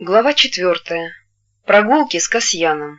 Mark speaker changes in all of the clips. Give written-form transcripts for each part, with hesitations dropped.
Speaker 1: Глава 4. Прогулки с Касьяном.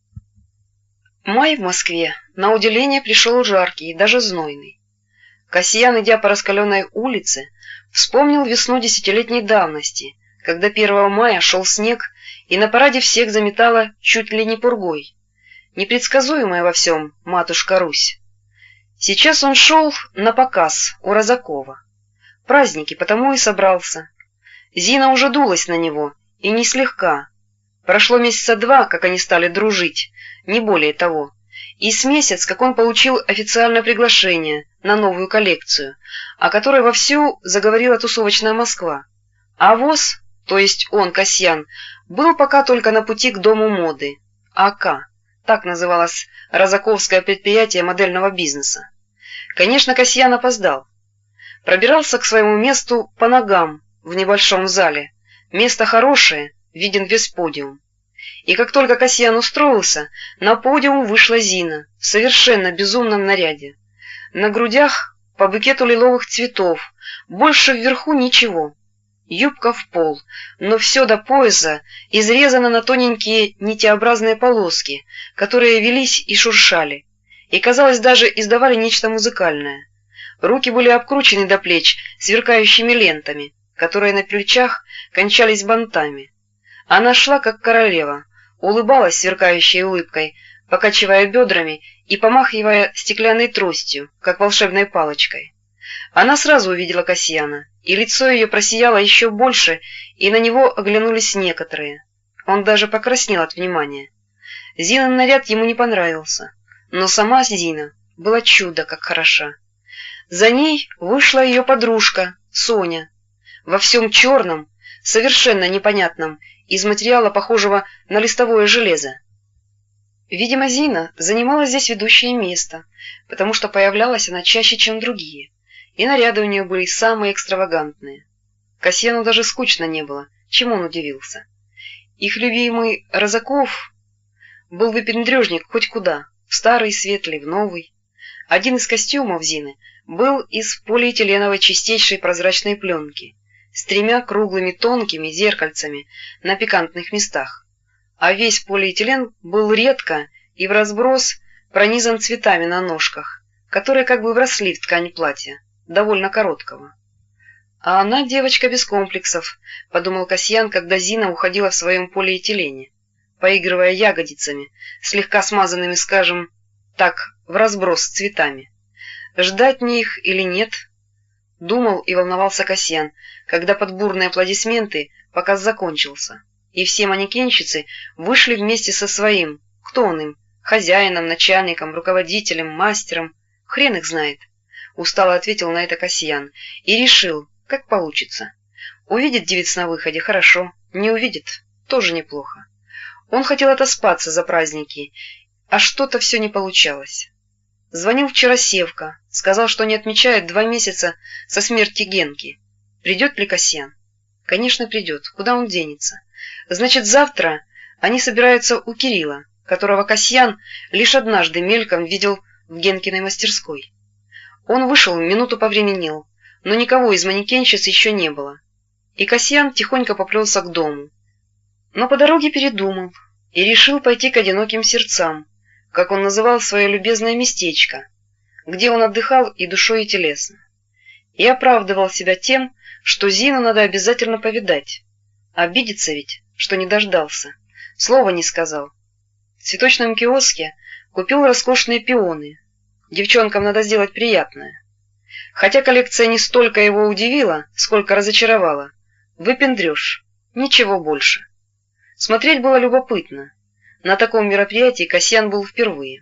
Speaker 1: Май в Москве на удивление пришел жаркий и даже знойный. Касьян, идя по раскаленной улице, вспомнил весну десятилетней давности, когда 1 мая шел снег и на параде всех заметала чуть ли не пургой. Непредсказуемая во всем матушка Русь. Сейчас он шел на показ у Розакова. Праздники, потому и собрался. Зина уже дулась на него, и не слегка. Прошло месяца 2, как они стали дружить, не более того. И с месяц, как он получил официальное приглашение на новую коллекцию, о которой вовсю заговорила тусовочная Москва. А ВОЗ, то есть он, Касьян, был пока только на пути к дому моды. АК, так называлось розаковское предприятие модельного бизнеса. Конечно, Касьян опоздал. Пробирался к своему месту по ногам в небольшом зале. Место хорошее, виден весь подиум. И как только Касьян устроился, на подиум вышла Зина в совершенно безумном наряде. На грудях по букету лиловых цветов, больше вверху ничего. Юбка в пол, но все до пояса изрезано на тоненькие нитеобразные полоски, которые велись и шуршали, и, казалось, даже издавали нечто музыкальное. Руки были обкручены до плеч сверкающими лентами, которые на плечах кончались бантами. Она шла, как королева, улыбалась сверкающей улыбкой, покачивая бедрами и помахивая стеклянной тростью, как волшебной палочкой. Она сразу увидела Касьяна, и лицо ее просияло еще больше, и на него оглянулись некоторые. Он даже покраснел от внимания. Зинин наряд ему не понравился, но сама Зина была чудо как хороша. За ней вышла ее подружка, Соня, во всем черном, совершенно непонятном, из материала, похожего на листовое железо. Видимо, Зина занимала здесь ведущее место, потому что появлялась она чаще, чем другие, и наряды у нее были самые экстравагантные. Касьяну даже скучно не было, чему он удивился. Их любимый Розаков был выпендрежник хоть куда, в старый, светлый, в новый. Один из костюмов Зины был из полиэтиленовой чистейшей прозрачной пленки, с 3 круглыми тонкими зеркальцами на пикантных местах, а весь полиэтилен был редко и вразброс пронизан цветами на ножках, которые как бы вросли в ткань платья, довольно короткого. А она девочка без комплексов, подумал Касьян, когда Зина уходила в своем полиэтилене, поигрывая ягодицами, слегка смазанными, скажем так, вразброс с цветами. Ждать мне их или нет? Думал и волновался Касьян, когда под бурные аплодисменты показ закончился, и все манекенщицы вышли вместе со своим, кто он им, хозяином, начальником, руководителем, мастером, хрен их знает. Устало ответил на это Касьян и решил, как получится. Увидит девиц на выходе — хорошо, не увидит — тоже неплохо. Он хотел отоспаться за праздники, а что-то все не получалось. Звонил вчера Севка, сказал, что не отмечает 2 месяца со смерти Генки. Придет ли Касьян? Конечно, придет. Куда он денется? Значит, завтра они собираются у Кирилла, которого Касьян лишь однажды мельком видел в Генкиной мастерской. Он вышел, минуту повременил, но никого из манекенщиц еще не было. И Касьян тихонько поплелся к дому. Но по дороге передумал и решил пойти к одиноким сердцам, как он называл свое любезное местечко, где он отдыхал и душой, и телесно. И оправдывал себя тем, что Зину надо обязательно повидать. Обидится ведь, что не дождался, слова не сказал. В цветочном киоске купил роскошные пионы. Девчонкам надо сделать приятное. Хотя коллекция не столько его удивила, сколько разочаровала. Выпендрешь, ничего больше. Смотреть было любопытно. На таком мероприятии Касьян был впервые.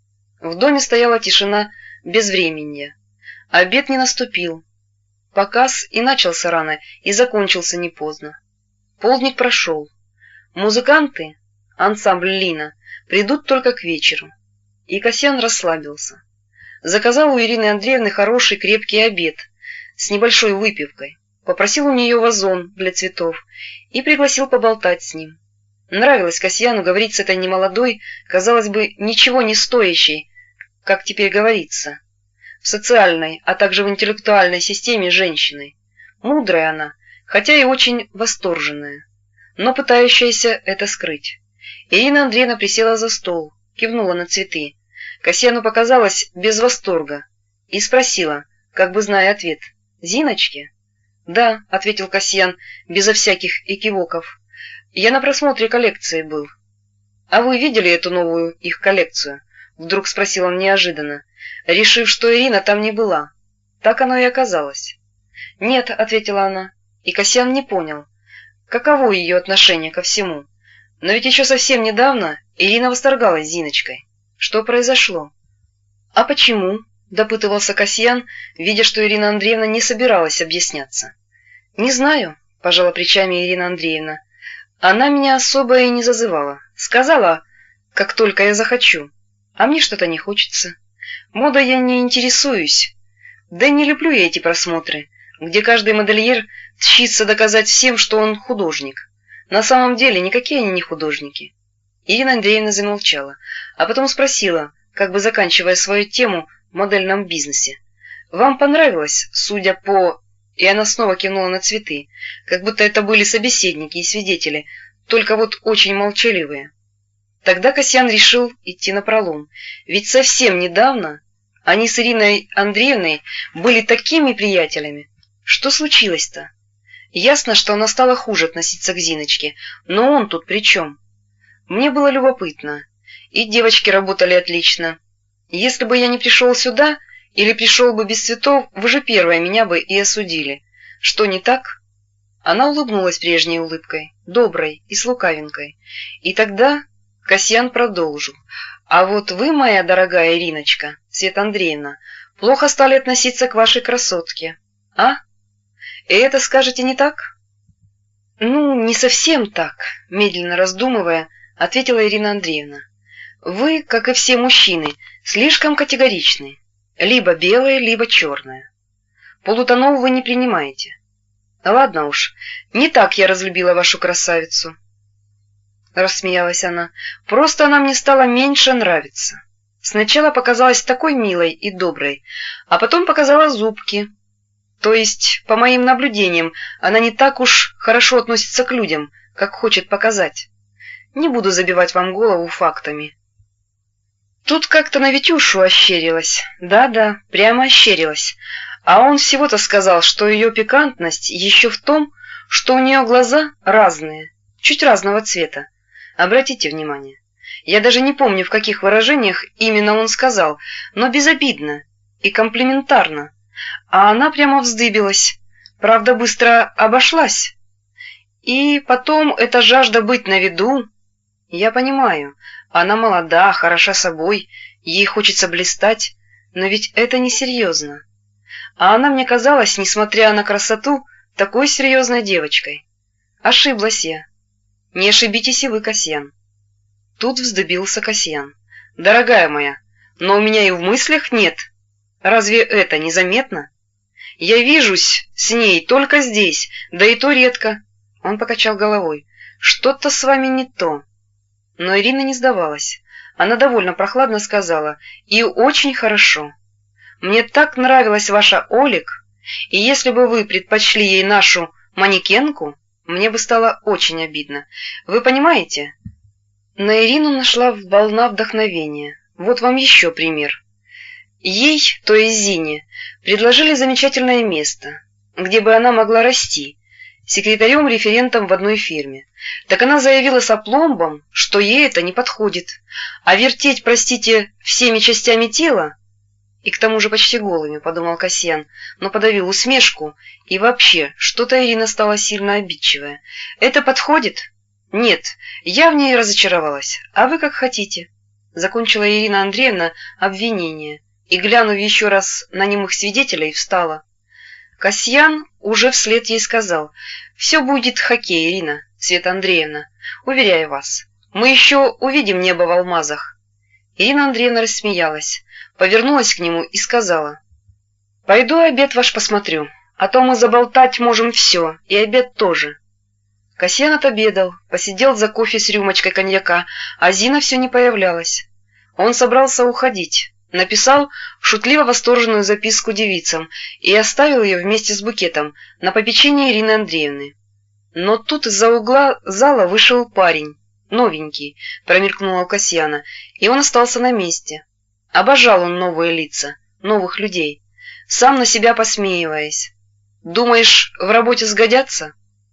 Speaker 1: В доме стояла тишина безвременья. Обед не наступил. Показ и начался рано, и закончился не поздно. Полдник прошел. Музыканты, ансамбль Лина, придут только к вечеру. И Касьян расслабился. Заказал у Ирины Андреевны хороший крепкий обед с небольшой выпивкой, попросил у нее вазон для цветов и пригласил поболтать с ним. Нравилось Касьяну говорить с этой немолодой, казалось бы, ничего не стоящей, как теперь говорится, в социальной, а также в интеллектуальной системе женщиной. Мудрая она, хотя и очень восторженная. но пытающаяся это скрыть. Ирина Андреевна присела за стол, кивнула на цветы. Касьяну показалось без восторга и спросила, как бы зная ответ: «Зиночки?» «Да», — ответил Касьян безо всяких экивоков. «Я на просмотре коллекции был». «А вы видели эту новую их коллекцию?» — вдруг спросил он неожиданно, решив, что Ирина там не была. Так оно и оказалось. «Нет», — ответила она, и Касьян не понял, каково ее отношение ко всему. Но ведь еще совсем недавно Ирина восторгалась Зиночкой. Что произошло? «А почему?» — допытывался Касьян, видя, что Ирина Андреевна не собиралась объясняться. «Не знаю», — пожала плечами Ирина Андреевна. «Она меня особо и не зазывала. Сказала, как только я захочу. А мне что-то не хочется. Модой я не интересуюсь. Да и не люблю я эти просмотры, где каждый модельер тщится доказать всем, что он художник. На самом деле никакие они не художники». Ирина Андреевна замолчала, а потом спросила, как бы заканчивая свою тему в модельном бизнесе: «Вам понравилось, судя по...» И она снова кивнула на цветы, как будто это были собеседники и свидетели, только вот очень молчаливые. Тогда Касьян решил идти напролом, ведь совсем недавно они с Ириной Андреевной были такими приятелями. Что случилось-то? Ясно, что она стала хуже относиться к Зиночке, но он тут при чем? Мне было любопытно, и девочки работали отлично. Если бы я не пришел сюда, или пришел бы без цветов, вы же первые меня бы и осудили. Что не так?» Она улыбнулась прежней улыбкой, доброй и с лукавинкой. И тогда Касьян продолжил: «А вот вы, моя дорогая Ириночка, Света Андреевна, плохо стали относиться к вашей красотке. А? И это скажете не так?» «Ну, не совсем так», — медленно раздумывая, ответила Ирина Андреевна. «Вы, как и все мужчины, слишком категоричны. Либо белое, либо черное. Полутонов вы не принимаете. Ладно уж, не так я разлюбила вашу красавицу». Рассмеялась она. «Просто она мне стала меньше нравиться. Сначала показалась такой милой и доброй, а потом показала зубки. То есть, по моим наблюдениям, она не так уж хорошо относится к людям, как хочет показать. Не буду забивать вам голову фактами». Тут как-то на Витюшу ощерилась. Да-да, прямо ощерилась. А он всего-то сказал, что ее пикантность еще в том, что у нее глаза разные, чуть разного цвета. Обратите внимание. Я даже не помню, в каких выражениях именно он сказал, но безобидно и комплиментарно. А она прямо вздыбилась. Правда, быстро обошлась. И потом эта жажда быть на виду. Я понимаю, она молода, хороша собой, ей хочется блистать, но ведь это несерьезно. А она мне казалась, несмотря на красоту, такой серьезной девочкой. Ошиблась я. Не ошибитесь и вы, Касьян. Тут вздыбился Касьян. «Дорогая моя, но у меня и в мыслях нет. Разве это незаметно? Я вижусь с ней только здесь, да и то редко». Он покачал головой. «Что-то с вами не то». Но Ирина не сдавалась. Она довольно прохладно сказала: «И очень хорошо. Мне так нравилась ваша Олик, и если бы вы предпочли ей нашу манекенку, мне бы стало очень обидно. Вы понимаете?» На Ирину нашла волна вдохновения. Вот вам еще пример. Ей, то есть Зине, предложили замечательное место, где бы она могла расти, секретарем-референтом в одной фирме. Так она заявила с опломбом, что ей это не подходит, а вертеть, простите, всеми частями тела, и к тому же почти голыми, подумал Касьян, но подавил усмешку, и вообще, что-то Ирина стала сильно обидчивая. «Это подходит?» «Нет, я в ней разочаровалась, а вы как хотите», — закончила Ирина Андреевна обвинение, и, глянув еще раз на немых свидетелей, встала. Касьян уже вслед ей сказал: «Все будет хоккей, Ирина, Света Андреевна, уверяю вас. Мы еще увидим небо в алмазах». Ирина Андреевна рассмеялась, повернулась к нему и сказала: «Пойду обед ваш посмотрю, а то мы заболтать можем все, и обед тоже». Касьян отобедал, посидел за кофе с рюмочкой коньяка, а Зина все не появлялась. Он собрался уходить, написал шутливо восторженную записку девицам и оставил ее вместе с букетом на попечение Ирины Андреевны. Но тут из-за угла зала вышел парень, новенький, промелькнула у Касьяна, и он остался на месте. Обожал он новые лица, новых людей, сам на себя посмеиваясь. «Думаешь, в работе сгодятся?»